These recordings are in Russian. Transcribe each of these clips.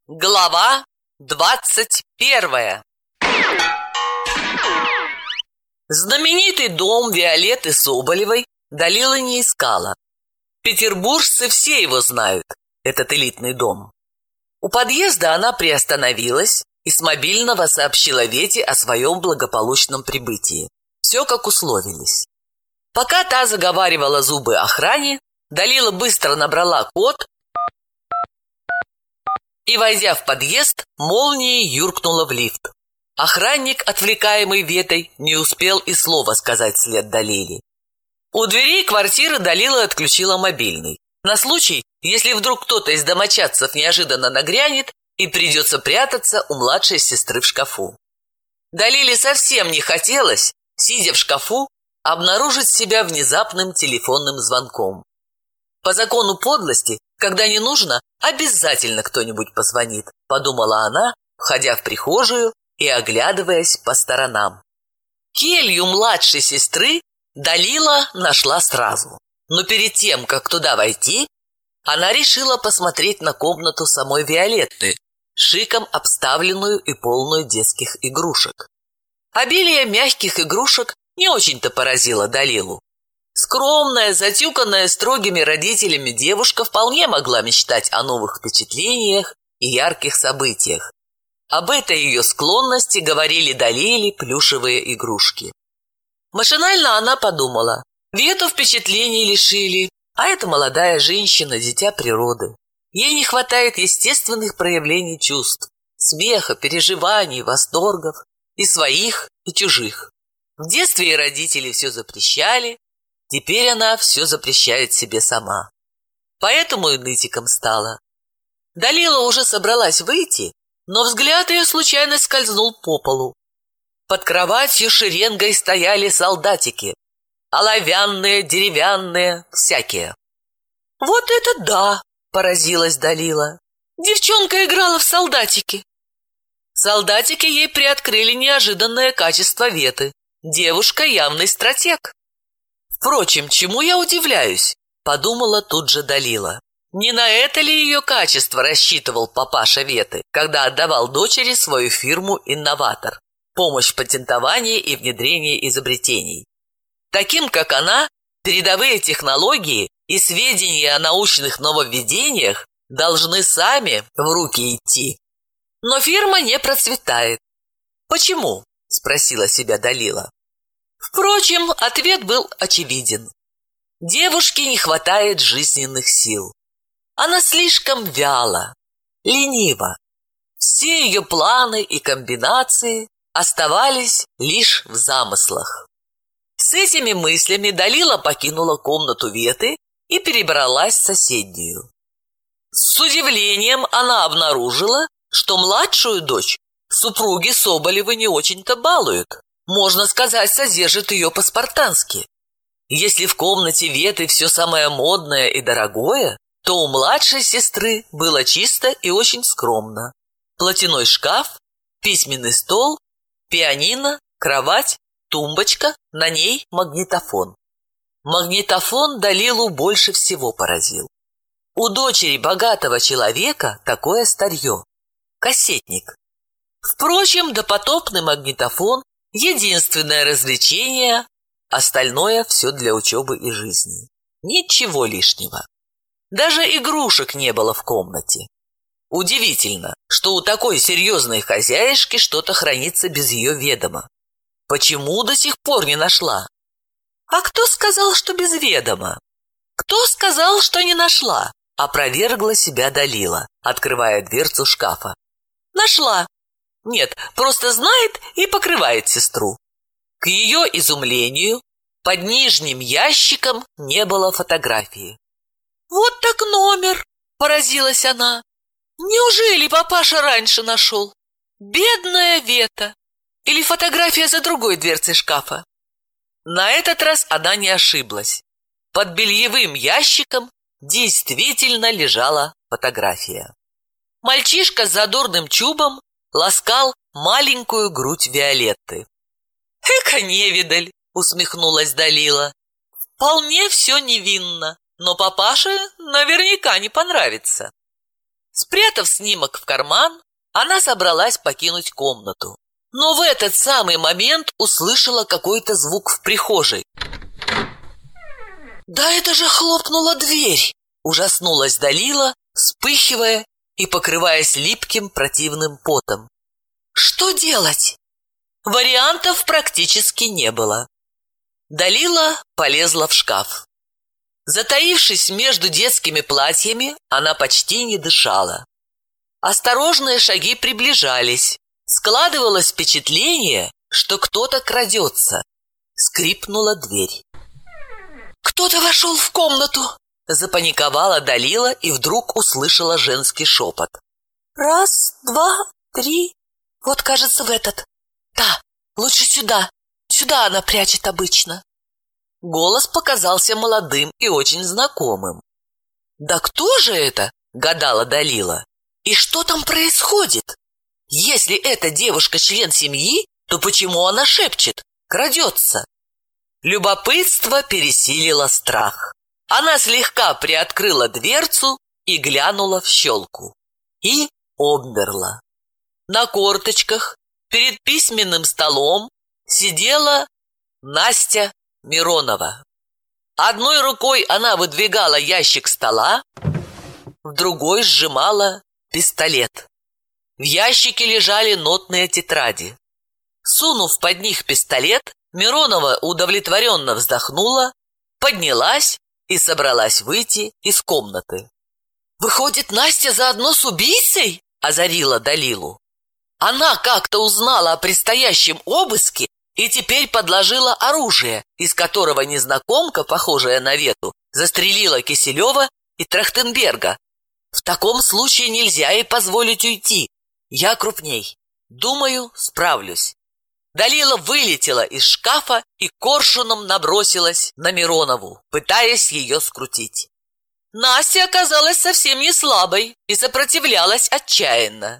Глава 21. Знаменитый дом Виолетты Соболевой Далила не искала. Петербуржцы все его знают, этот элитный дом. У подъезда она приостановилась и с мобильного сообщила Вете о своем благополучном прибытии. Все как условились. Пока та заговаривала зубы охране, Далила быстро набрала код и, войдя в подъезд, молнией юркнула в лифт. Охранник, отвлекаемый Ветой, не успел и слова сказать вслед Далиле. У дверей квартиры Далила отключила мобильный, на случай, если вдруг кто-то из домочадцев неожиданно нагрянет и придется прятаться у младшей сестры в шкафу. Далиле совсем не хотелось, сидя в шкафу, обнаружить себя внезапным телефонным звонком. По закону подлости, когда не нужно, обязательно кто-нибудь позвонит, подумала она, входя в прихожую и оглядываясь по сторонам. Келью младшей сестры Далила нашла сразу, но перед тем, как туда войти, она решила посмотреть на комнату самой Виолетты, шиком обставленную и полную детских игрушек. Обилие мягких игрушек не очень-то поразило Далилу. Скромная, затюканная строгими родителями девушка вполне могла мечтать о новых впечатлениях и ярких событиях. Об этой ее склонности говорили Далиле плюшевые игрушки. Машинально она подумала: Вету впечатлений лишили, а это молодая женщина, дитя природы. Ей не хватает естественных проявлений чувств, смеха, переживаний, восторгов, и своих, и чужих. В детстве и родители все запрещали, теперь она все запрещает себе сама. Поэтому и нытиком стала. Далила уже собралась выйти, но взгляд ее случайно скользнул по полу. Под кроватью шеренгой стояли солдатики. Оловянные, деревянные, всякие. «Вот это да!» – поразилась Далила. «Девчонка играла в солдатики!» Солдатики ей приоткрыли неожиданное качество Веты. Девушка явный стратег. «Впрочем, чему я удивляюсь?» – подумала тут же Далила. Не на это ли ее качество рассчитывал папаша Веты, когда отдавал дочери свою фирму «Инноватор» – помощь в патентовании и внедрении изобретений. Таким, как она, передовые технологии и сведения о научных нововведениях должны сами в руки идти. Но фирма не процветает. «Почему?» – спросила себя Далила. Впрочем, ответ был очевиден. Девушке не хватает жизненных сил. Она слишком вяла, ленива. Все ее планы и комбинации оставались лишь в замыслах. С этими мыслями Далила покинула комнату Веты и перебралась в соседнюю. С удивлением она обнаружила, что младшую дочь супруги Соболевы не очень-то балуют. Можно сказать, содержит ее по-спартански. Если в комнате Веты все самое модное и дорогое, то у младшей сестры было чисто и очень скромно. Платяной шкаф, письменный стол, пианино, кровать, тумбочка, на ней магнитофон. Магнитофон Далилу больше всего поразил. У дочери богатого человека такое старье – кассетник. Впрочем, допотопный магнитофон – единственное развлечение, остальное все для учебы и жизни. Ничего лишнего. Даже игрушек не было в комнате. Удивительно, что у такой серьезной хозяюшки что-то хранится без ее ведома. Почему до сих пор не нашла? А кто сказал, что без ведома? Кто сказал, что не нашла? Опровергла себя Далила, открывая дверцу шкафа. Нашла. Нет, просто знает и покрывает сестру. К ее изумлению, под нижним ящиком не было фотографии. «Вот так номер!» – поразилась она. «Неужели папаша раньше нашел? Бедная Вета! Или фотография за другой дверцей шкафа?» На этот раз она не ошиблась. Под бельевым ящиком действительно лежала фотография. Мальчишка с задорным чубом ласкал маленькую грудь Виолетты. «Эка невидаль!» – усмехнулась Далила. «Вполне все невинно, но папаше наверняка не понравится». Спрятав снимок в карман, она собралась покинуть комнату. Но в этот самый момент услышала какой-то звук в прихожей. «Да это же хлопнула дверь!» – ужаснулась Далила, вспыхивая и покрываясь липким противным потом. «Что делать?» Вариантов практически не было. Далила полезла в шкаф. Затаившись между детскими платьями, она почти не дышала. Осторожные шаги приближались. Складывалось впечатление, что кто-то крадется. Скрипнула дверь. «Кто-то вошел в комнату!» Запаниковала Далила и вдруг услышала женский шепот. «Раз, два, три. Вот, кажется, в этот. Да, лучше сюда. Сюда она прячет обычно». Голос показался молодым и очень знакомым. «Да кто же это?» – гадала Далила. «И что там происходит? Если эта девушка член семьи, то почему она шепчет, крадется?» Любопытство пересилило страх. Она слегка приоткрыла дверцу и глянула в щелку. И обмерла. На корточках перед письменным столом сидела Настя Миронова. Одной рукой она выдвигала ящик стола, в другой сжимала пистолет. В ящике лежали нотные тетради. Сунув под них пистолет, Миронова удовлетворенно вздохнула, поднялась и собралась выйти из комнаты. «Выходит, Настя заодно с убийцей?» – озарила Далилу. Она как-то узнала о предстоящем обыске и теперь подложила оружие, из которого незнакомка, похожая на Вету, застрелила Киселева и Трахтенберга. В таком случае нельзя ей позволить уйти. Я крупней. Думаю, справлюсь. Далила вылетела из шкафа и коршуном набросилась на Миронову, пытаясь ее скрутить. Настя оказалась совсем не слабой и сопротивлялась отчаянно.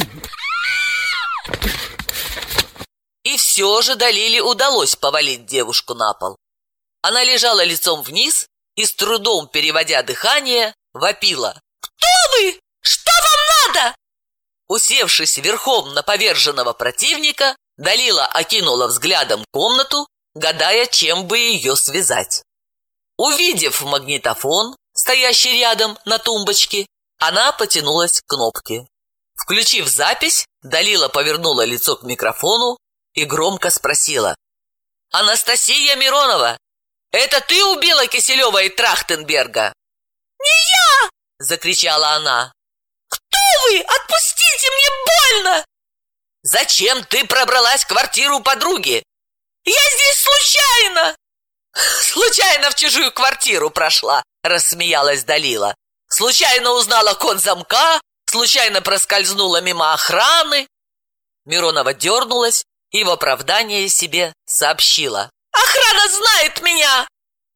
И все же Далиле удалось повалить девушку на пол. Она лежала лицом вниз и, с трудом переводя дыхание, вопила. «Кто вы? Что вам надо?» Усевшись верхом на поверженного противника, Далила окинула взглядом комнату, гадая, чем бы ее связать. Увидев магнитофон, стоящий рядом на тумбочке, она потянулась к кнопке. Включив запись, Далила повернула лицо к микрофону и громко спросила. «Анастасия Миронова, это ты убила Киселева и Трахтенберга?» «Не я!» – закричала она. «Кто вы? Отпустите, мне больно!» «Зачем ты пробралась в квартиру подруги?» «Я здесь случайно!» «Случайно в чужую квартиру прошла», – рассмеялась Далила. «Случайно узнала код замка, случайно проскользнула мимо охраны». Миронова дернулась и в оправдание себе сообщила. «Охрана знает меня!»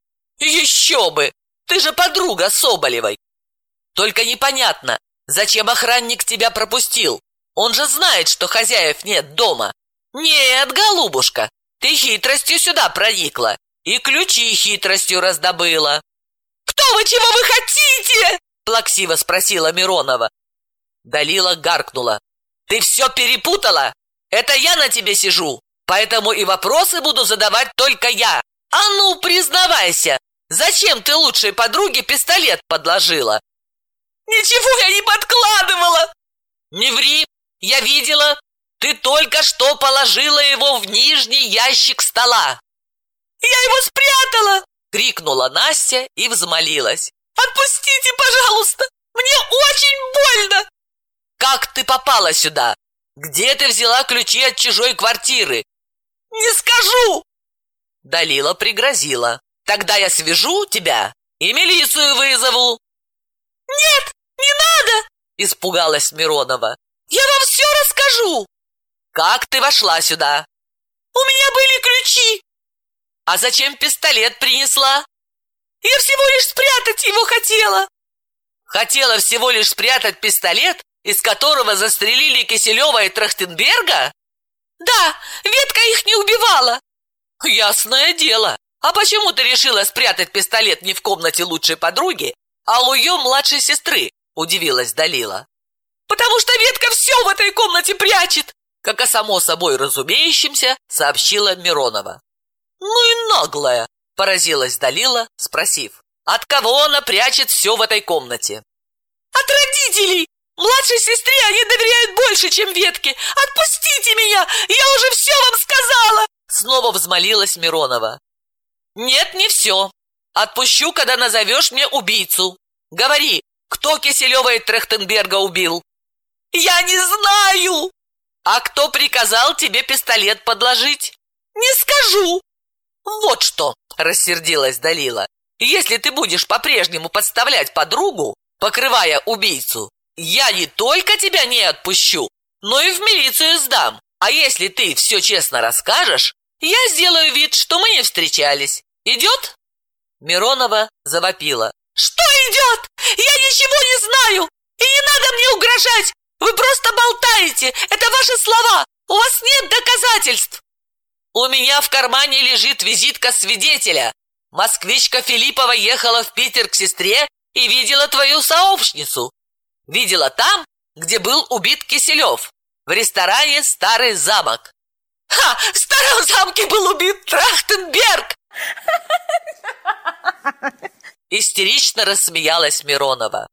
«Еще бы! Ты же подруга Соболевой!» «Только непонятно, зачем охранник тебя пропустил? Он же знает, что хозяев нет дома». «Нет, голубушка, ты хитростью сюда проникла и ключи хитростью раздобыла». «Кто вы, чего вы хотите?» – плаксиво спросила Миронова. Далила гаркнула. «Ты все перепутала? Это я на тебе сижу, поэтому и вопросы буду задавать только я. А ну, признавайся, зачем ты лучшей подруге пистолет подложила?» «Ничего я не подкладывала!» «Не ври, я видела, ты только что положила его в нижний ящик стола». «Я его спрятала!» — крикнула Настя и взмолилась. «Отпустите, пожалуйста, мне очень больно!» «Как ты попала сюда? Где ты взяла ключи от чужой квартиры?» «Не скажу!» Далила пригрозила. «Тогда я свяжу тебя и милицию вызову». «Нет, не надо!» – испугалась Миронова. «Я вам все расскажу!» «Как ты вошла сюда?» «У меня были ключи!» «А зачем пистолет принесла?» «Я всего лишь спрятать его хотела!» «Хотела всего лишь спрятать пистолет, из которого застрелили Киселева и Трахтенберга?» «Да, Ветка их не убивала!» «Ясное дело! А почему ты решила спрятать пистолет не в комнате лучшей подруги, а у ее младшей сестры?» – удивилась Далила. потому что ветка все в этой комнате прячет, как о само собой разумеющемся сообщила Миронова. Ну и наглая, поразилась Далила, спросив, от кого она прячет все в этой комнате. От родителей! Младшей сестре они доверяют больше, чем ветке. Отпустите меня! Я уже все вам сказала! Снова взмолилась Миронова. Нет, не все. Отпущу, когда назовешь мне убийцу. Говори, кто Киселева и Трахтенберга убил? Я не знаю! А кто приказал тебе пистолет подложить? Не скажу. Вот что, рассердилась Далила. Если ты будешь по-прежнему подставлять подругу, покрывая убийцу, я не только тебя не отпущу, но и в милицию сдам. А если ты все честно расскажешь, я сделаю вид, что мы не встречались. Идет? Миронова завопила. Что идет? Я ничего не знаю! И не надо мне угрожать! Вы просто болтаете! Это ваши слова! У вас нет доказательств! У меня в кармане лежит визитка свидетеля. Москвичка Филиппова ехала в Питер к сестре и видела твою сообщницу. Видела там, где был убит Киселев, в ресторане «Старый замок». Ха! В Старом замке был убит Трахтенберг! Истерично рассмеялась Миронова.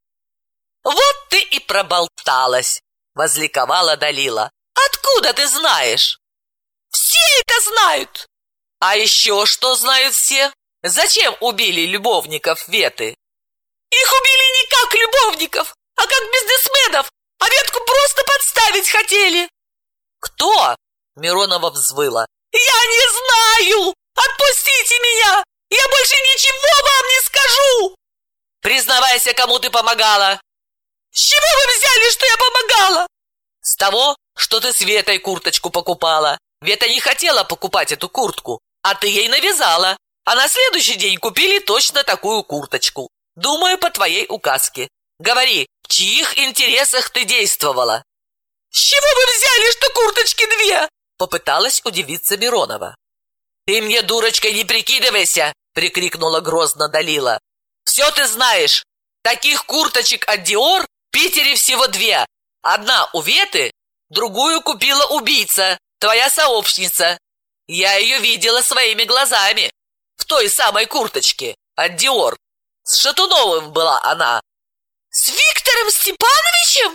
Вот ты и проболталась, возликовала Далила. Откуда ты знаешь? Все это знают. А еще что знают все? Зачем убили любовников Веты? Их убили не как любовников, а как бизнесменов, а Ветку просто подставить хотели. Кто? Миронова взвыла. Я не знаю! Отпустите меня! Я больше ничего вам не скажу! Признавайся, кому ты помогала. С чего вы взяли, что я помогала? С того, что ты с Ветой курточку покупала. Вета не хотела покупать эту куртку, а ты ей навязала. А на следующий день купили точно такую курточку. Думаю, по твоей указке. Говори, в чьих интересах ты действовала? С чего вы взяли, что курточки две? Попыталась удивиться Миронова. Ты мне дурочкой не прикидывайся, прикрикнула грозно Далила. Все ты знаешь. Таких курточек от Диор в Питере всего две. Одна у Веты, другую купила убийца, твоя сообщница. Я ее видела своими глазами. В той самой курточке от Диор. С Шатуновым была она. С Виктором Степановичем?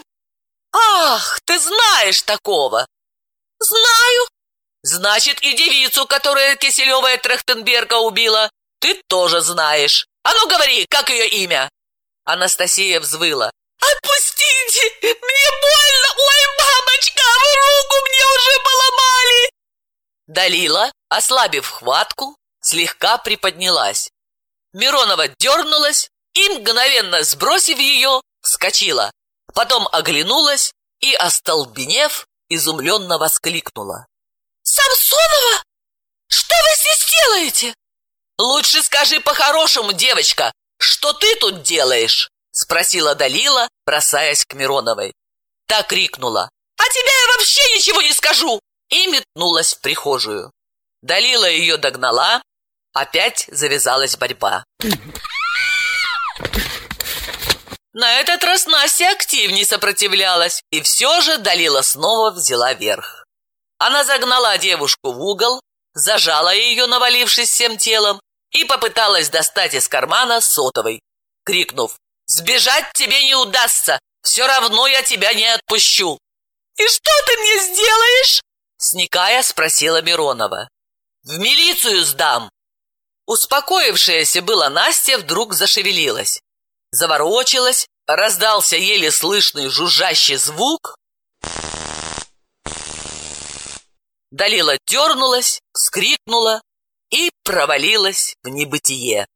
Ах, ты знаешь такого. Знаю. Значит, и девицу, которая Киселева и Трахтенберга убила, ты тоже знаешь. А ну говори, как ее имя? Анастасия взвыла. Отпустите! Мне больно! Ой, мамочка, вы руку мне уже поломали! Далила, ослабив хватку, слегка приподнялась. Миронова дернулась и, мгновенно сбросив ее, вскочила. Потом оглянулась и, остолбенев, изумленно воскликнула. «Самсонова? Что вы здесь делаете?» «Лучше скажи по-хорошему, девочка, что ты тут делаешь?» Спросила Далила, бросаясь к Мироновой. Та крикнула. «А тебе я вообще ничего не скажу!» И метнулась в прихожую. Далила ее догнала. Опять завязалась борьба. На этот раз Настя активнее сопротивлялась, и все же Далила снова взяла верх. Она загнала девушку в угол, зажала ее, навалившись всем телом, и попыталась достать из кармана сотовый, крикнув: «Сбежать тебе не удастся, все равно я тебя не отпущу!» «И что ты мне сделаешь?» сникая спросила Миронова. «В милицию сдам!» Успокоившаяся была Настя вдруг зашевелилась. Заворочилась, раздался еле слышный жужжащий звук. Далила дернулась, вскрикнула и провалилась в небытие.